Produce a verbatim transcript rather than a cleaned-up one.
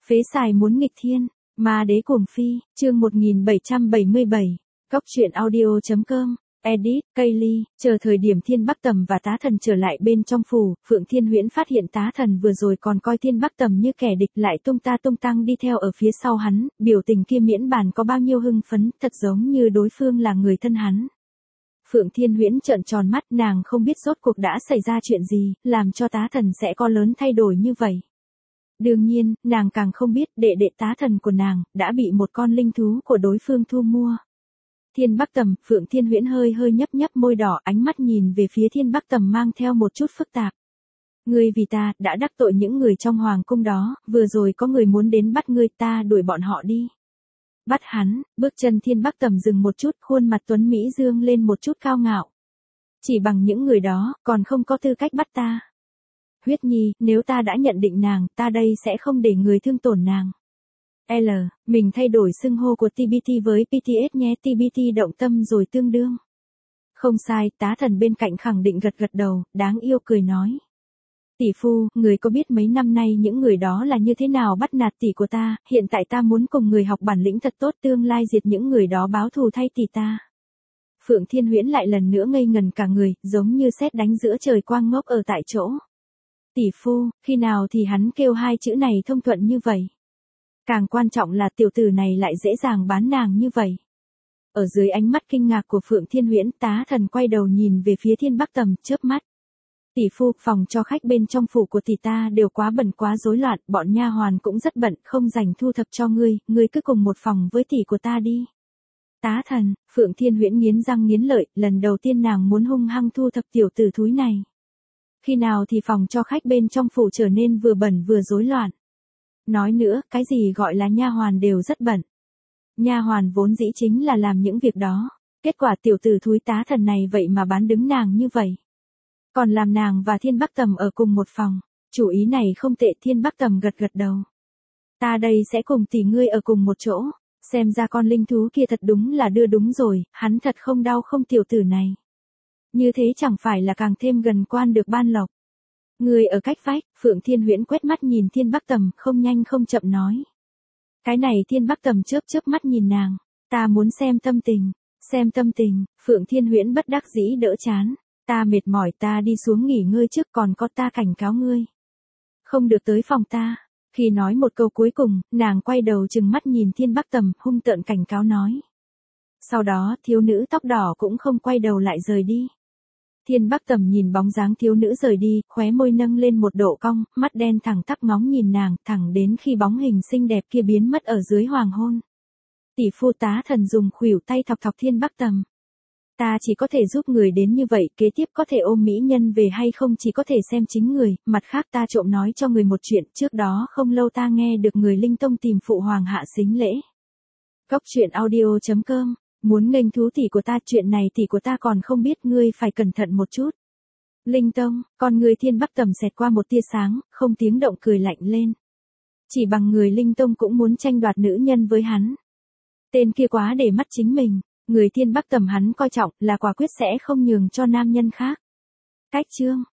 Phế xài muốn nghịch thiên, ma đế cuồng phi, chương một nghìn bảy trăm bảy mươi bảy, Cóc truyện audio chấm com, edit, Kaylee, chờ thời điểm Thiên Bắc Tầm và Tá Thần trở lại bên trong phủ, Phượng Thiên Huyễn phát hiện Tá Thần vừa rồi còn coi Thiên Bắc Tầm như kẻ địch lại tung ta tung tăng đi theo ở phía sau hắn, biểu tình kia miễn bàn có bao nhiêu hưng phấn, thật giống như đối phương là người thân hắn. Phượng Thiên Huyễn trợn tròn mắt, nàng không biết rốt cuộc đã xảy ra chuyện gì, làm cho Tá Thần sẽ có lớn thay đổi như vậy. Đương nhiên, nàng càng không biết đệ đệ Tá Thần của nàng đã bị một con linh thú của đối phương thu mua. Thiên Bắc Tầm, Phượng Thiên Huyễn hơi hơi nhấp nhấp môi đỏ, ánh mắt nhìn về phía Thiên Bắc Tầm mang theo một chút phức tạp. Ngươi vì ta đã đắc tội những người trong hoàng cung đó, vừa rồi có người muốn đến bắt ngươi, ta đuổi bọn họ đi. Bắt hắn, bước chân Thiên Bắc Tầm dừng một chút, khuôn mặt tuấn Mỹ dương lên một chút cao ngạo. Chỉ bằng những người đó, còn không có tư cách bắt ta. Huyết Nhi, nếu ta đã nhận định nàng, ta đây sẽ không để người thương tổn nàng. L, mình thay đổi xưng hô của tê bê tê với pê tê ét nhé, tê bê tê động tâm rồi tương đương. Không sai, Tá Thần bên cạnh khẳng định gật gật đầu, đáng yêu cười nói. Tỷ phu, người có biết mấy năm nay những người đó là như thế nào bắt nạt tỷ của ta, hiện tại ta muốn cùng người học bản lĩnh thật tốt, tương lai diệt những người đó báo thù thay tỷ ta. Phượng Thiên Huyễn lại lần nữa ngây ngần cả người, giống như sét đánh giữa trời quang, ngốc ở tại chỗ. Tỷ phu, khi nào thì hắn kêu hai chữ này thông thuận như vậy? Càng quan trọng là tiểu tử này lại dễ dàng bán nàng như vậy. Ở dưới ánh mắt kinh ngạc của Phượng Thiên Huyễn, Tá Thần quay đầu nhìn về phía Thiên Bắc Tầm, chớp mắt. Tỷ phu, phòng cho khách bên trong phủ của tỷ ta đều quá bẩn quá rối loạn, bọn nha hoàn cũng rất bận, không rảnh thu thập cho ngươi, ngươi cứ cùng một phòng với tỷ của ta đi. Tá Thần, Phượng Thiên Huyễn nghiến răng nghiến lợi, lần đầu tiên nàng muốn hung hăng thu thập tiểu tử thúi này. Khi nào thì phòng cho khách bên trong phủ trở nên vừa bẩn vừa rối loạn. Nói nữa, cái gì gọi là nha hoàn đều rất bẩn. Nha hoàn vốn dĩ chính là làm những việc đó. Kết quả tiểu tử thúi Tá Thần này vậy mà bán đứng nàng như vậy. Còn làm nàng và Thiên Bắc Tầm ở cùng một phòng. Chủ ý này không tệ, Thiên Bắc Tầm gật gật đầu. Ta đây sẽ cùng tỷ ngươi ở cùng một chỗ. Xem ra con linh thú kia thật đúng là đưa đúng rồi, hắn thật không đau không tiểu tử này. Như thế chẳng phải là càng thêm gần quan được ban lộc. Người ở cách vách, Phượng Thiên Huyễn quét mắt nhìn Thiên Bắc Tầm, không nhanh không chậm nói. Cái này Thiên Bắc Tầm chớp chớp mắt nhìn nàng, ta muốn xem tâm tình, xem tâm tình, Phượng Thiên Huyễn bất đắc dĩ đỡ chán, ta mệt mỏi, ta đi xuống nghỉ ngơi trước, còn có ta cảnh cáo ngươi. Không được tới phòng ta. Khi nói một câu cuối cùng, nàng quay đầu trừng mắt nhìn Thiên Bắc Tầm, hung tợn cảnh cáo nói. Sau đó, thiếu nữ tóc đỏ cũng không quay đầu lại rời đi. Thiên Bắc Tầm nhìn bóng dáng thiếu nữ rời đi, khóe môi nâng lên một độ cong, mắt đen thẳng tắp ngóng nhìn nàng, thẳng đến khi bóng hình xinh đẹp kia biến mất ở dưới hoàng hôn. Tỷ phu Tá Thần dùng khuỷu tay thọc thọc Thiên Bắc Tầm. Ta chỉ có thể giúp người đến như vậy, kế tiếp có thể ôm mỹ nhân về hay không chỉ có thể xem chính người, mặt khác ta trộm nói cho người một chuyện, trước đó không lâu ta nghe được người Linh Tông tìm phụ hoàng hạ sính lễ. Cóc truyện audio chấm com, muốn nghênh thú tỷ của ta, chuyện này tỷ của ta còn không biết, ngươi phải cẩn thận một chút. Linh Tông, con người Thiên Bắc Tầm xẹt qua một tia sáng, không tiếng động cười lạnh lên. Chỉ bằng người Linh Tông cũng muốn tranh đoạt nữ nhân với hắn. Tên kia quá để mắt chính mình. Người Thiên Bắc Tầm hắn coi trọng là quả quyết sẽ không nhường cho nam nhân khác. Cách chương